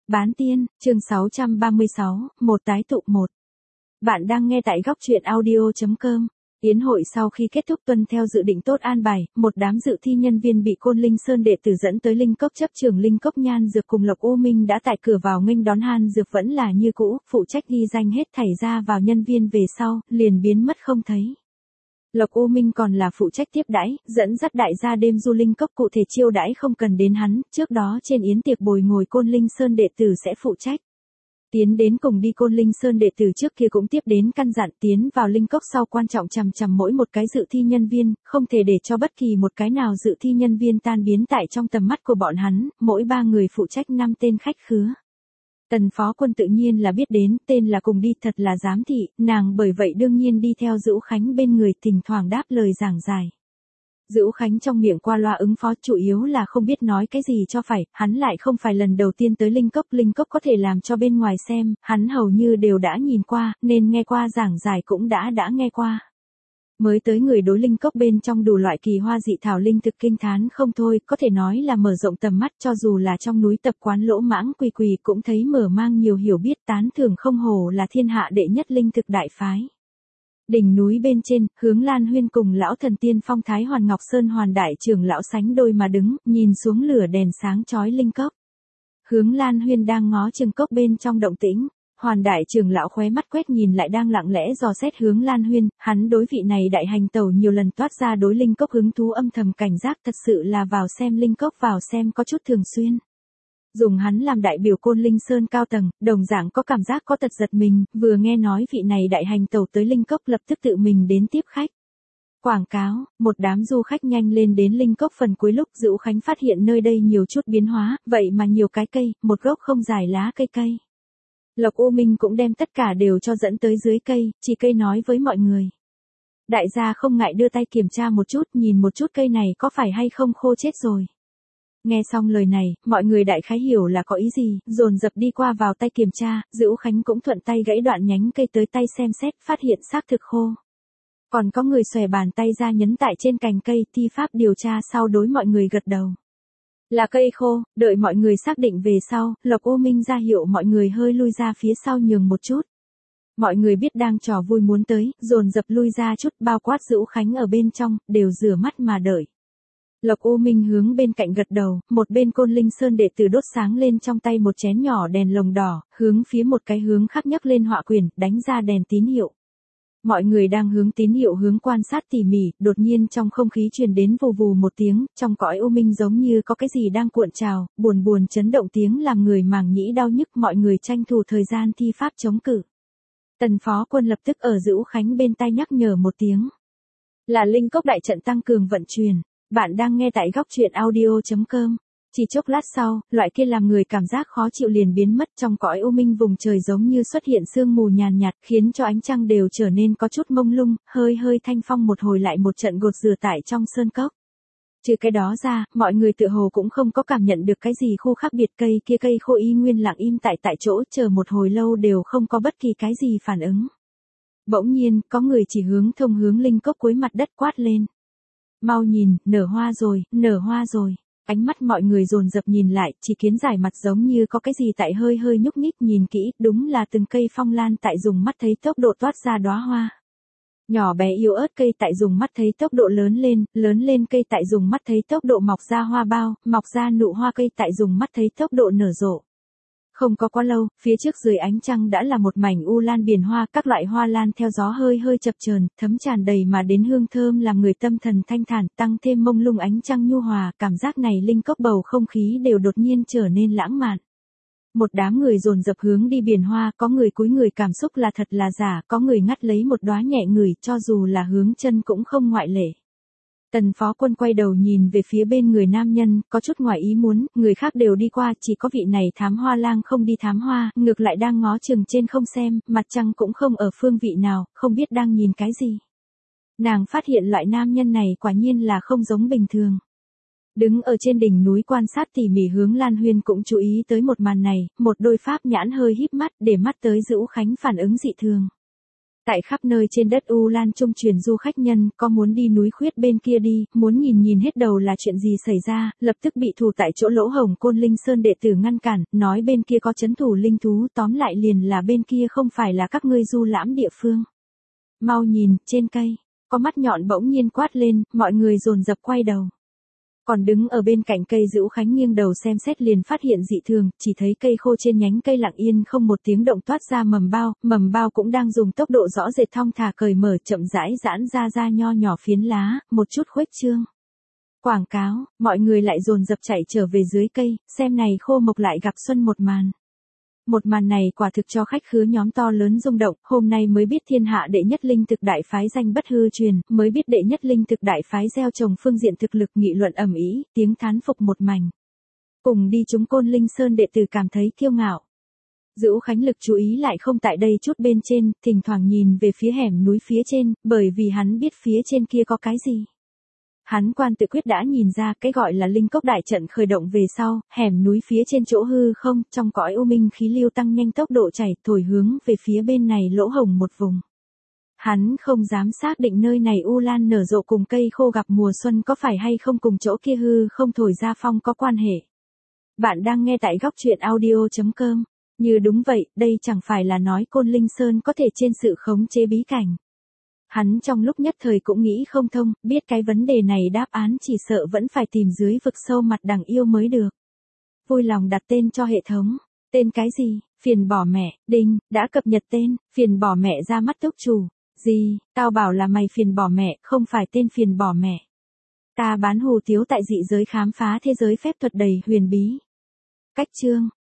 Bán tiên, chương 636, một tái tụ một. Bạn đang nghe tại góc truyện audio.com. Yến hội sau khi kết thúc tuân theo dự định tốt an bài, một đám dự thi nhân viên bị Côn Linh Sơn đệ tử dẫn tới Linh Cốc chấp trường Linh Cốc Nhan Dược cùng Lộc U Minh đã tại cửa vào nghênh đón. Han Dược vẫn là như cũ, phụ trách ghi danh hết thảy ra vào nhân viên về sau, liền biến mất không thấy. Lộc U Minh còn là phụ trách tiếp đãi, dẫn dắt đại gia đêm du Linh Cốc, cụ thể chiêu đãi không cần đến hắn, trước đó trên yến tiệc bồi ngồi Côn Linh Sơn đệ tử sẽ phụ trách. Tiến đến cùng đi Côn Linh Sơn đệ tử trước kia cũng tiếp đến căn dặn tiến vào Linh Cốc sau quan trọng chằm chằm mỗi một cái dự thi nhân viên, không thể để cho bất kỳ một cái nào dự thi nhân viên tan biến tại trong tầm mắt của bọn hắn, mỗi 3 người phụ trách 5 tên khách khứa. Tần Phó Quân tự nhiên là biết đến, tên là cùng đi, thật là giám thị, nàng bởi vậy đương nhiên đi theo Dữu Khánh bên người, thỉnh thoảng đáp lời giảng giải. Dữu Khánh trong miệng qua loa ứng phó, chủ yếu là không biết nói cái gì cho phải, hắn lại không phải lần đầu tiên tới Linh Cốc có thể làm cho bên ngoài xem, hắn hầu như đều đã nhìn qua, nên nghe qua giảng giải cũng đã nghe qua. Mới tới người đối Linh Cốc bên trong đủ loại kỳ hoa dị thảo linh thực kinh thán không thôi, có thể nói là mở rộng tầm mắt, cho dù là trong núi tập quán lỗ mãng quỳ cũng thấy mở mang nhiều hiểu biết, tán thưởng không hổ là thiên hạ đệ nhất linh thực đại phái. Đỉnh núi bên trên, Hướng Lan Huyên cùng lão thần tiên Phong Thái Hoàn Ngọc Sơn Hoàn đại trưởng lão sánh đôi mà đứng, nhìn xuống lửa đèn sáng chói Linh Cốc. Hướng Lan Huyên đang ngó chừng cốc bên trong động tĩnh. Hoàn đại trưởng lão khóe mắt quét nhìn lại đang lặng lẽ dò xét Hướng Lan Huyên, hắn đối vị này đại hành tẩu nhiều lần toát ra đối Linh Cốc hứng thú, âm thầm cảnh giác, thật sự là vào xem Linh Cốc vào xem có chút thường xuyên. Dùng hắn làm đại biểu Côn Linh Sơn cao tầng, đồng dạng có cảm giác có tật giật mình, vừa nghe nói vị này đại hành tẩu tới Linh Cốc lập tức tự mình đến tiếp khách. Quảng cáo, một đám du khách nhanh lên đến Linh Cốc phần cuối lúc Dữu Khánh phát hiện nơi đây nhiều chút biến hóa, vậy mà nhiều cái cây, một gốc không dài lá cây. Lộc U Minh cũng đem tất cả đều cho dẫn tới dưới cây, chỉ cây nói với mọi người. Đại gia không ngại đưa tay kiểm tra một chút, nhìn một chút cây này có phải hay không khô chết rồi. Nghe xong lời này, mọi người đại khái hiểu là có ý gì, dồn dập đi qua vào tay kiểm tra, Dữu Khánh cũng thuận tay gãy đoạn nhánh cây tới tay xem xét, phát hiện xác thực khô. Còn có người xòe bàn tay ra nhấn tại trên cành cây, thi pháp điều tra sau đối mọi người gật đầu. Là cây khô, đợi mọi người xác định về sau, Lộc U Minh ra hiệu mọi người hơi lui ra phía sau nhường một chút. Mọi người biết đang trò vui muốn tới, dồn dập lui ra chút, bao quát Dữu Khánh ở bên trong, đều rửa mắt mà đợi. Lộc U Minh hướng bên cạnh gật đầu, một bên Côn Linh Sơn đệ tử đốt sáng lên trong tay một chén nhỏ đèn lồng đỏ, hướng phía một cái hướng khác nhấc lên họa quyển, đánh ra đèn tín hiệu. Mọi người đang hướng tín hiệu hướng quan sát tỉ mỉ, đột nhiên trong không khí truyền đến vù vù một tiếng, trong cõi U Minh giống như có cái gì đang cuộn trào, buồn chấn động tiếng làm người màng nhĩ đau nhức, mọi người tranh thủ thời gian thi pháp chống cự. Tần Phó Quân lập tức ở Dữu Khánh bên tai nhắc nhở một tiếng. Là Linh Cốc đại trận tăng cường vận chuyển. Bạn đang nghe tại góc truyện audio.com. Chỉ chốc lát sau, loại kia làm người cảm giác khó chịu liền biến mất, trong cõi U Minh vùng trời giống như xuất hiện sương mù nhàn nhạt, khiến cho ánh trăng đều trở nên có chút mông lung, hơi thanh phong một hồi lại một trận gột rửa tại trong sơn cốc. Trừ cái đó ra, mọi người tựa hồ cũng không có cảm nhận được cái gì khu khác biệt, cây kia cây khô y nguyên lặng im tại chỗ, chờ một hồi lâu đều không có bất kỳ cái gì phản ứng. Bỗng nhiên, có người chỉ thông hướng Linh Cốc cuối mặt đất quát lên. Mau nhìn, nở hoa rồi. Ánh mắt mọi người dồn dập nhìn lại, chỉ kiến giải mặt giống như có cái gì tại hơi nhúc nhích, nhìn kỹ, đúng là từng cây phong lan tại dùng mắt thấy tốc độ toát ra đóa hoa. Nhỏ bé yếu ớt cây tại dùng mắt thấy tốc độ lớn lên cây tại dùng mắt thấy tốc độ mọc ra hoa bao, mọc ra nụ hoa, cây tại dùng mắt thấy tốc độ nở rộ. Không có quá lâu, phía trước dưới ánh trăng đã là một mảnh u lan biển hoa, các loại hoa lan theo gió hơi chập chờn, thấm tràn đầy mà đến hương thơm làm người tâm thần thanh thản, tăng thêm mông lung ánh trăng nhu hòa, cảm giác này Linh Cốc bầu không khí đều đột nhiên trở nên lãng mạn. Một đám người dồn dập hướng đi biển hoa, có người cúi người cảm xúc là thật là giả, có người ngắt lấy một đóa nhẹ ngửi, cho dù là hướng chân cũng không ngoại lệ. Tần Phó Quân quay đầu nhìn về phía bên người nam nhân, có chút ngoài ý muốn, người khác đều đi qua, chỉ có vị này thám hoa lang không đi thám hoa, ngược lại đang ngó chừng trên không xem, mặt trăng cũng không ở phương vị nào, không biết đang nhìn cái gì. Nàng phát hiện loại nam nhân này quả nhiên là không giống bình thường. Đứng ở trên đỉnh núi quan sát tỉ mỉ Hướng Lan Huyên cũng chú ý tới một màn này, một đôi pháp nhãn hơi híp mắt, để mắt tới Dữu Khánh phản ứng dị thường. Tại khắp nơi trên đất U Lan trung truyền du khách nhân, có muốn đi núi Khuyết bên kia đi, muốn nhìn hết đầu là chuyện gì xảy ra, lập tức bị thủ tại chỗ Lỗ Hồng Côn Linh Sơn đệ tử ngăn cản, nói bên kia có trấn thủ linh thú, tóm lại liền là bên kia không phải là các ngươi du lãm địa phương. Mau nhìn, trên cây, có mắt nhọn bỗng nhiên quát lên, mọi người dồn dập quay đầu. Còn đứng ở bên cạnh cây Dữu Khánh nghiêng đầu xem xét liền phát hiện dị thường, chỉ thấy cây khô trên nhánh cây lặng yên không một tiếng động toát ra mầm bao cũng đang dùng tốc độ rõ rệt thong thả cởi mở chậm rãi giãn ra nho nhỏ phiến lá, một chút khuếch trương. Quảng cáo, mọi người lại dồn dập chạy trở về dưới cây, xem này khô mộc lại gặp xuân một màn. Một màn này quả thực cho khách khứa nhóm to lớn rung động, hôm nay mới biết thiên hạ đệ nhất linh thực đại phái danh bất hư truyền, mới biết đệ nhất linh thực đại phái gieo trồng phương diện thực lực nghị luận ầm ĩ, tiếng thán phục một mảnh. Cùng đi chúng Côn Linh Sơn đệ tử cảm thấy kiêu ngạo. Dữu Khánh lực chú ý lại không tại đây chút bên trên, thỉnh thoảng nhìn về phía hẻm núi phía trên, bởi vì hắn biết phía trên kia có cái gì. Hắn quan tự quyết đã nhìn ra cái gọi là linh cốc đại trận khởi động về sau, hẻm núi phía trên chỗ hư không, trong cõi u minh khí lưu tăng nhanh tốc độ chảy, thổi hướng về phía bên này Lỗ Hồng một vùng. Hắn không dám xác định nơi này u lan nở rộ cùng cây khô gặp mùa xuân có phải hay không cùng chỗ kia hư không thổi ra phong có quan hệ. Bạn đang nghe tại góc truyện audio.com. Như đúng vậy, đây chẳng phải là nói Côn Linh Sơn có thể trên sự khống chế bí cảnh. Hắn trong lúc nhất thời cũng nghĩ không thông, biết cái vấn đề này đáp án chỉ sợ vẫn phải tìm dưới vực sâu mặt đằng yêu mới được. Vui lòng đặt tên cho hệ thống. Tên cái gì? Phiền bỏ mẹ, đinh, đã cập nhật tên, phiền bỏ mẹ ra mắt túc chủ. Gì, tao bảo là mày phiền bỏ mẹ, không phải tên phiền bỏ mẹ. Ta bán hủ tiếu tại dị giới khám phá thế giới phép thuật đầy huyền bí. Cách chương.